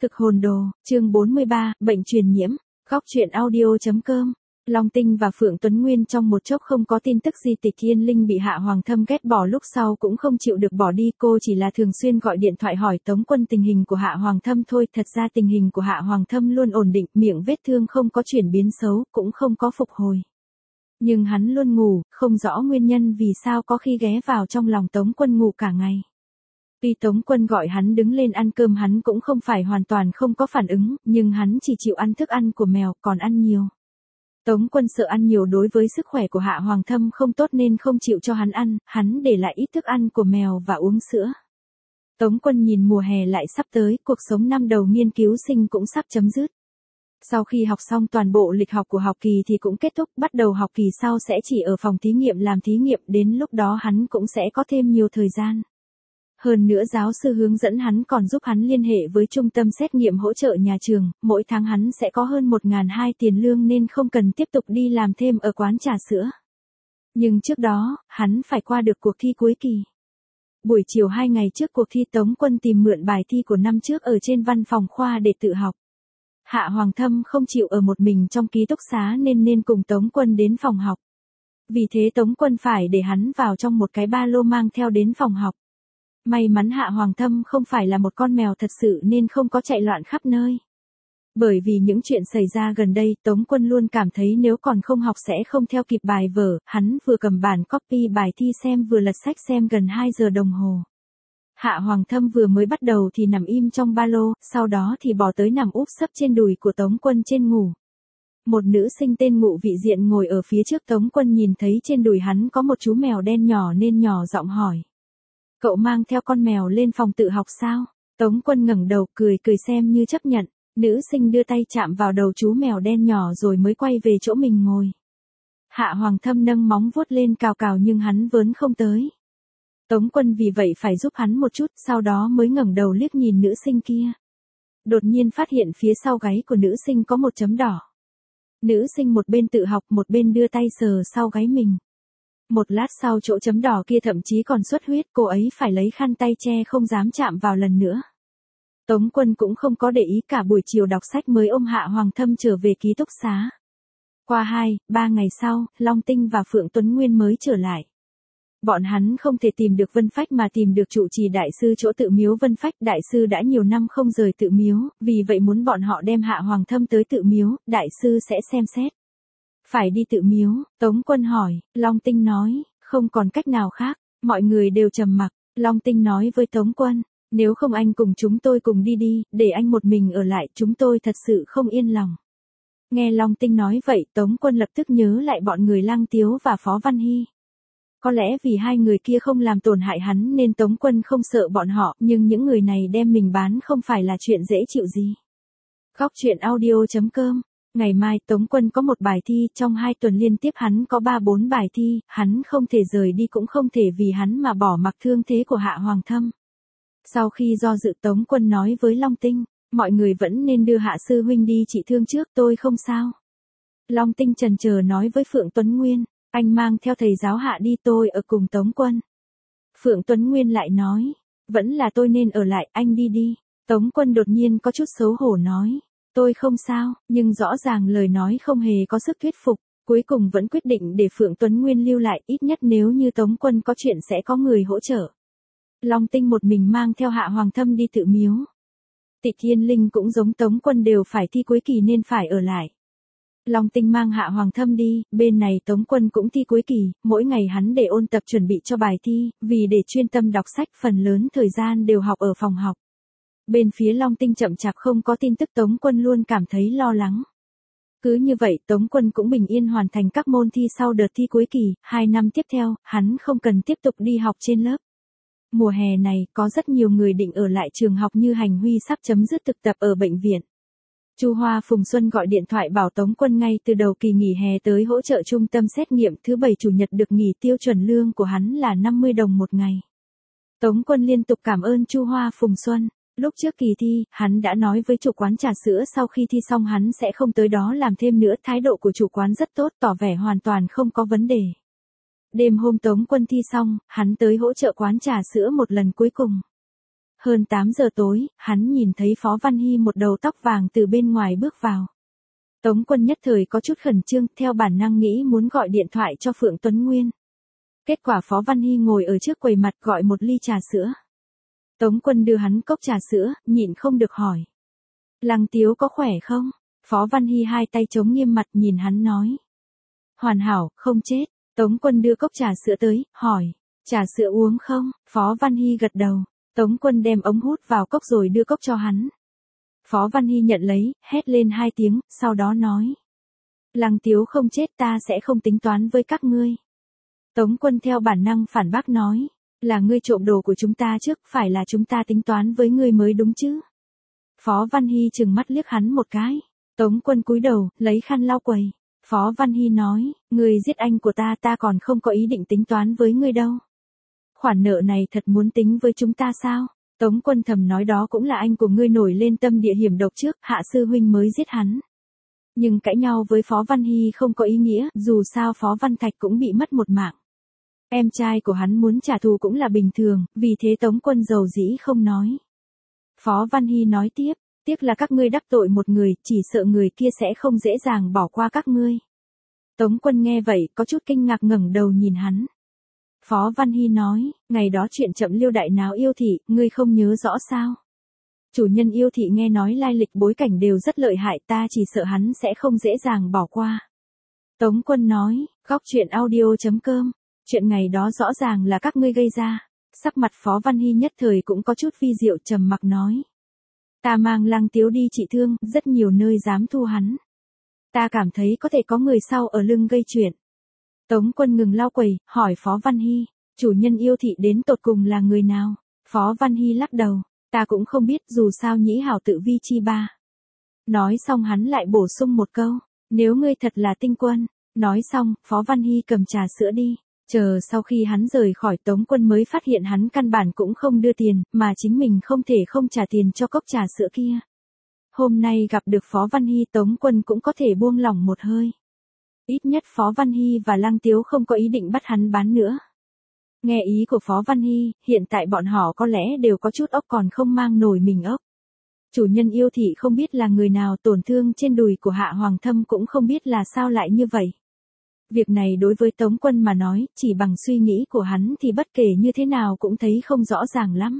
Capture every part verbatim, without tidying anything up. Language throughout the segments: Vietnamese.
Thực hồn đồ, chương bốn mươi ba, bệnh truyền nhiễm, góc truyện audio.com. Long Tinh và Phượng Tuấn Nguyên trong một chốc không có tin tức gì. Tịch Yên Linh bị Hạ Hoàng Thâm ghét bỏ lúc sau cũng không chịu được bỏ đi, cô chỉ là thường xuyên gọi điện thoại hỏi Tống Quân tình hình của Hạ Hoàng Thâm thôi. Thật ra tình hình của Hạ Hoàng Thâm luôn ổn định, miệng vết thương không có chuyển biến xấu, cũng không có phục hồi. Nhưng hắn luôn ngủ, không rõ nguyên nhân vì sao có khi ghé vào trong lòng Tống Quân ngủ cả ngày. Tuy Tống Quân gọi hắn đứng lên ăn cơm hắn cũng không phải hoàn toàn không có phản ứng, nhưng hắn chỉ chịu ăn thức ăn của mèo, còn ăn nhiều. Tống Quân sợ ăn nhiều đối với sức khỏe của Hạ Hoàng Thâm không tốt nên không chịu cho hắn ăn, hắn để lại ít thức ăn của mèo và uống sữa. Tống Quân nhìn mùa hè lại sắp tới, cuộc sống năm đầu nghiên cứu sinh cũng sắp chấm dứt. Sau khi học xong toàn bộ lịch học của học kỳ thì cũng kết thúc, bắt đầu học kỳ sau sẽ chỉ ở phòng thí nghiệm làm thí nghiệm, đến lúc đó hắn cũng sẽ có thêm nhiều thời gian. Hơn nữa giáo sư hướng dẫn hắn còn giúp hắn liên hệ với trung tâm xét nghiệm hỗ trợ nhà trường, mỗi tháng hắn sẽ có hơn một nghìn hai trăm tiền lương nên không cần tiếp tục đi làm thêm ở quán trà sữa. Nhưng trước đó, hắn phải qua được cuộc thi cuối kỳ. Buổi chiều hai ngày trước cuộc thi Tống Quân tìm mượn bài thi của năm trước ở trên văn phòng khoa để tự học. Hạ Hoàng Thâm không chịu ở một mình trong ký túc xá nên nên cùng Tống Quân đến phòng học. Vì thế Tống Quân phải để hắn vào trong một cái ba lô mang theo đến phòng học. May mắn Hạ Hoàng Thâm không phải là một con mèo thật sự nên không có chạy loạn khắp nơi. Bởi vì những chuyện xảy ra gần đây, Tống Quân luôn cảm thấy nếu còn không học sẽ không theo kịp bài vở, hắn vừa cầm bản copy bài thi xem vừa lật sách xem gần hai giờ đồng hồ. Hạ Hoàng Thâm vừa mới bắt đầu thì nằm im trong ba lô, sau đó thì bỏ tới nằm úp sấp trên đùi của Tống Quân trên ngủ. Một nữ sinh tên Ngụ Vị Diện ngồi ở phía trước Tống Quân nhìn thấy trên đùi hắn có một chú mèo đen nhỏ nên nhỏ giọng hỏi. Cậu mang theo con mèo lên phòng tự học sao? Tống Quân ngẩng đầu cười cười xem như chấp nhận. Nữ sinh đưa tay chạm vào đầu chú mèo đen nhỏ rồi mới quay về chỗ mình ngồi. Hạ Hoàng Thâm nâng móng vuốt lên cào cào nhưng hắn vớn không tới. Tống Quân vì vậy phải giúp hắn một chút, sau đó mới ngẩng đầu liếc nhìn nữ sinh kia. Đột nhiên phát hiện phía sau gáy của nữ sinh có một chấm đỏ. Nữ sinh một bên tự học một bên đưa tay sờ sau gáy mình. Một lát sau chỗ chấm đỏ kia thậm chí còn xuất huyết, cô ấy phải lấy khăn tay che không dám chạm vào lần nữa. Tống Quân cũng không có để ý, cả buổi chiều đọc sách mới ôm Hạ Hoàng Thâm trở về ký túc xá. Qua hai, ba ngày sau, Long Tinh và Phượng Tuấn Nguyên mới trở lại. Bọn hắn không thể tìm được Vân Phách mà tìm được trụ trì đại sư chỗ tự miếu Vân Phách. Đại sư đã nhiều năm không rời tự miếu, vì vậy muốn bọn họ đem Hạ Hoàng Thâm tới tự miếu, đại sư sẽ xem xét. Phải đi tự miếu, Tống Quân hỏi, Long Tinh nói, không còn cách nào khác, mọi người đều trầm mặc. Long Tinh nói với Tống Quân, nếu không anh cùng chúng tôi cùng đi đi, để anh một mình ở lại, chúng tôi thật sự không yên lòng. Nghe Long Tinh nói vậy, Tống Quân lập tức nhớ lại bọn người Lăng Tiếu và Phó Văn Hy. Có lẽ vì hai người kia không làm tổn hại hắn nên Tống Quân không sợ bọn họ, nhưng những người này đem mình bán không phải là chuyện dễ chịu gì. Góc truyện audio.com. Ngày mai Tống Quân có một bài thi, trong hai tuần liên tiếp hắn có ba bốn bài thi, hắn không thể rời đi cũng không thể vì hắn mà bỏ mặc thương thế của Hạ Hoàng Thâm. Sau khi do dự Tống Quân nói với Long Tinh, mọi người vẫn nên đưa Hạ sư huynh đi trị thương trước, tôi không sao. Long Tinh chần chờ nói với Phượng Tuấn Nguyên, anh mang theo thầy giáo Hạ đi, tôi ở cùng Tống Quân. Phượng Tuấn Nguyên lại nói, vẫn là tôi nên ở lại, anh đi đi. Tống Quân đột nhiên có chút xấu hổ nói, tôi không sao, nhưng rõ ràng lời nói không hề có sức thuyết phục, cuối cùng vẫn quyết định để Phượng Tuấn Nguyên lưu lại, ít nhất nếu như Tống Quân có chuyện sẽ có người hỗ trợ. Long Tinh một mình mang theo Hạ Hoàng Thâm đi tự miếu. Tịch Yên Linh cũng giống Tống Quân đều phải thi cuối kỳ nên phải ở lại. Long Tinh mang Hạ Hoàng Thâm đi, bên này Tống Quân cũng thi cuối kỳ, mỗi ngày hắn để ôn tập chuẩn bị cho bài thi, vì để chuyên tâm đọc sách phần lớn thời gian đều học ở phòng học. Bên phía Long Tinh chậm chạp không có tin tức, Tống Quân luôn cảm thấy lo lắng. Cứ như vậy Tống Quân cũng bình yên hoàn thành các môn thi sau đợt thi cuối kỳ, hai năm tiếp theo, hắn không cần tiếp tục đi học trên lớp. Mùa hè này, có rất nhiều người định ở lại trường học như Hành Huy sắp chấm dứt thực tập ở bệnh viện. Chu Hoa Phùng Xuân gọi điện thoại bảo Tống Quân ngay từ đầu kỳ nghỉ hè tới hỗ trợ trung tâm xét nghiệm, thứ bảy chủ nhật được nghỉ, tiêu chuẩn lương của hắn là năm mươi đồng một ngày. Tống Quân liên tục cảm ơn Chu Hoa Phùng Xuân. Lúc trước kỳ thi, hắn đã nói với chủ quán trà sữa sau khi thi xong hắn sẽ không tới đó làm thêm nữa, thái độ của chủ quán rất tốt, tỏ vẻ hoàn toàn không có vấn đề. Đêm hôm Tống Quân thi xong, hắn tới hỗ trợ quán trà sữa một lần cuối cùng. Hơn tám giờ tối, hắn nhìn thấy Phó Văn Hy một đầu tóc vàng từ bên ngoài bước vào. Tống Quân nhất thời có chút khẩn trương, theo bản năng nghĩ muốn gọi điện thoại cho Phượng Tuấn Nguyên. Kết quả Phó Văn Hy ngồi ở trước quầy mặt gọi một ly trà sữa. Tống Quân đưa hắn cốc trà sữa, nhịn không được hỏi. Lăng Tiếu có khỏe không? Phó Văn Hy hai tay chống nghiêm mặt nhìn hắn nói. Hoàn hảo, không chết. Tống Quân đưa cốc trà sữa tới, hỏi. Trà sữa uống không? Phó Văn Hy gật đầu. Tống Quân đem ống hút vào cốc rồi đưa cốc cho hắn. Phó Văn Hy nhận lấy, hét lên hai tiếng, sau đó nói. Lăng Tiếu không chết ta sẽ không tính toán với các ngươi. Tống Quân theo bản năng phản bác nói. Là ngươi trộm đồ của chúng ta trước, phải là chúng ta tính toán với ngươi mới đúng chứ. Phó Văn Hy trừng mắt liếc hắn một cái. Tống Quân cúi đầu, lấy khăn lau quầy. Phó Văn Hy nói, ngươi giết anh của ta ta còn không có ý định tính toán với ngươi đâu. Khoản nợ này thật muốn tính với chúng ta sao? Tống Quân thầm nói đó cũng là anh của ngươi nổi lên tâm địa hiểm độc trước, Hạ sư huynh mới giết hắn. Nhưng cãi nhau với Phó Văn Hy không có ý nghĩa, dù sao Phó Văn Thạch cũng bị mất một mạng. Em trai của hắn muốn trả thù cũng là bình thường, vì thế Tống Quân dầu dĩ không nói. Phó Văn Hy nói tiếp, tiếc là các ngươi đắc tội một người, chỉ sợ người kia sẽ không dễ dàng bỏ qua các ngươi. Tống Quân nghe vậy, có chút kinh ngạc ngẩng đầu nhìn hắn. Phó Văn Hy nói, ngày đó chuyện chậm Liêu đại náo Yêu Thị, ngươi không nhớ rõ sao? Chủ nhân Yêu Thị nghe nói lai lịch bối cảnh đều rất lợi hại, ta chỉ sợ hắn sẽ không dễ dàng bỏ qua. Tống Quân nói, góc truyện audio chấm com, chuyện ngày đó rõ ràng là các ngươi gây ra. Sắc mặt Phó Văn Hy nhất thời cũng có chút vi diệu, trầm mặc nói. Ta mang Lăng Tiếu đi trị thương, rất nhiều nơi dám thu hắn. Ta cảm thấy có thể có người sau ở lưng gây chuyện. Tống Quân ngừng lau quầy, hỏi Phó Văn Hy, chủ nhân Yêu Thị đến tột cùng là người nào? Phó Văn Hy lắc đầu, ta cũng không biết, dù sao nhĩ hảo tự vi chi ba. Nói xong hắn lại bổ sung một câu, nếu ngươi thật là tinh quân. Nói xong, Phó Văn Hy cầm trà sữa đi. Chờ sau khi hắn rời khỏi Tống Quân mới phát hiện hắn căn bản cũng không đưa tiền, mà chính mình không thể không trả tiền cho cốc trà sữa kia. Hôm nay gặp được Phó Văn Hy, Tống Quân cũng có thể buông lỏng một hơi. Ít nhất Phó Văn Hy và Lăng Tiếu không có ý định bắt hắn bán nữa. Nghe ý của Phó Văn Hy, hiện tại bọn họ có lẽ đều có chút ốc còn không mang nổi mình ốc. Chủ nhân Yêu Thị không biết là người nào, tổn thương trên đùi của Hạ Hoàng Thâm cũng không biết là sao lại như vậy. Việc này đối với Tống Quân mà nói, chỉ bằng suy nghĩ của hắn thì bất kể như thế nào cũng thấy không rõ ràng lắm.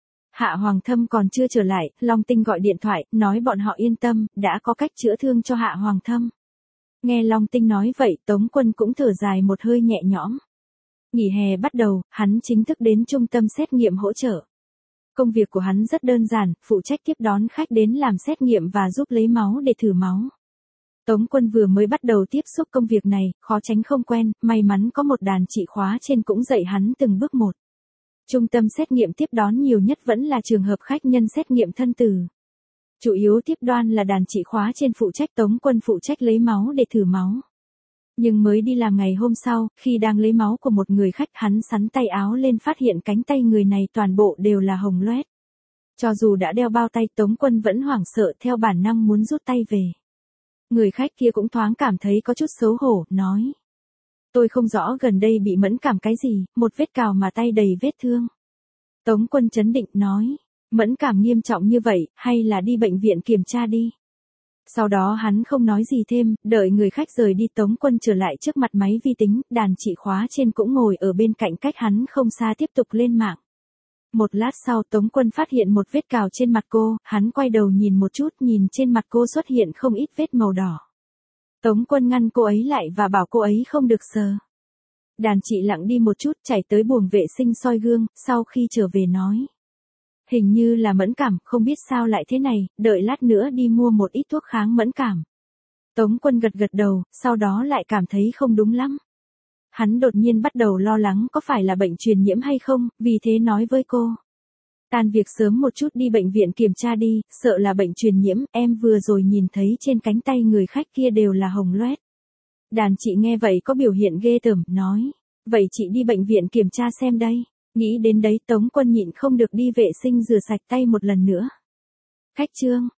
Hạ Hoàng Thâm còn chưa trở lại, Long Tinh gọi điện thoại, nói bọn họ yên tâm, đã có cách chữa thương cho Hạ Hoàng Thâm. Nghe Long Tinh nói vậy, Tống Quân cũng thở dài một hơi nhẹ nhõm. Nghỉ hè bắt đầu, hắn chính thức đến trung tâm xét nghiệm hỗ trợ. Công việc của hắn rất đơn giản, phụ trách tiếp đón khách đến làm xét nghiệm và giúp lấy máu để thử máu. Tống Quân vừa mới bắt đầu tiếp xúc công việc này, khó tránh không quen, may mắn có một đàn chị khóa trên cũng dạy hắn từng bước một. Trung tâm xét nghiệm tiếp đón nhiều nhất vẫn là trường hợp khách nhân xét nghiệm thân tử. Chủ yếu tiếp đoan là đàn chị khóa trên phụ trách, Tống Quân phụ trách lấy máu để thử máu. Nhưng mới đi làm ngày hôm sau, khi đang lấy máu của một người khách, hắn sắn tay áo lên phát hiện cánh tay người này toàn bộ đều là hồng loét. Cho dù đã đeo bao tay, Tống Quân vẫn hoảng sợ, theo bản năng muốn rút tay về. Người khách kia cũng thoáng cảm thấy có chút xấu hổ, nói. Tôi không rõ gần đây bị mẫn cảm cái gì, một vết cào mà tay đầy vết thương. Tống Quân trấn định nói, mẫn cảm nghiêm trọng như vậy, hay là đi bệnh viện kiểm tra đi. Sau đó hắn không nói gì thêm, đợi người khách rời đi, Tống Quân trở lại trước mặt máy vi tính, đàn chị khóa trên cũng ngồi ở bên cạnh cách hắn không xa tiếp tục lên mạng. Một lát sau Tống Quân phát hiện một vết cào trên mặt cô, hắn quay đầu nhìn một chút, nhìn trên mặt cô xuất hiện không ít vết màu đỏ. Tống Quân ngăn cô ấy lại và bảo cô ấy không được sờ. Đàn chị lặng đi một chút, chạy tới buồng vệ sinh soi gương, sau khi trở về nói. Hình như là mẫn cảm, không biết sao lại thế này, đợi lát nữa đi mua một ít thuốc kháng mẫn cảm. Tống Quân gật gật đầu, sau đó lại cảm thấy không đúng lắm. Hắn đột nhiên bắt đầu lo lắng có phải là bệnh truyền nhiễm hay không, vì thế nói với cô. Tan việc sớm một chút đi bệnh viện kiểm tra đi, sợ là bệnh truyền nhiễm, em vừa rồi nhìn thấy trên cánh tay người khách kia đều là hồng loét. Đàn chị nghe vậy có biểu hiện ghê tởm, nói. Vậy chị đi bệnh viện kiểm tra xem đây. Nghĩ đến đấy Tống Quân nhịn không được đi vệ sinh rửa sạch tay một lần nữa. Khách trương,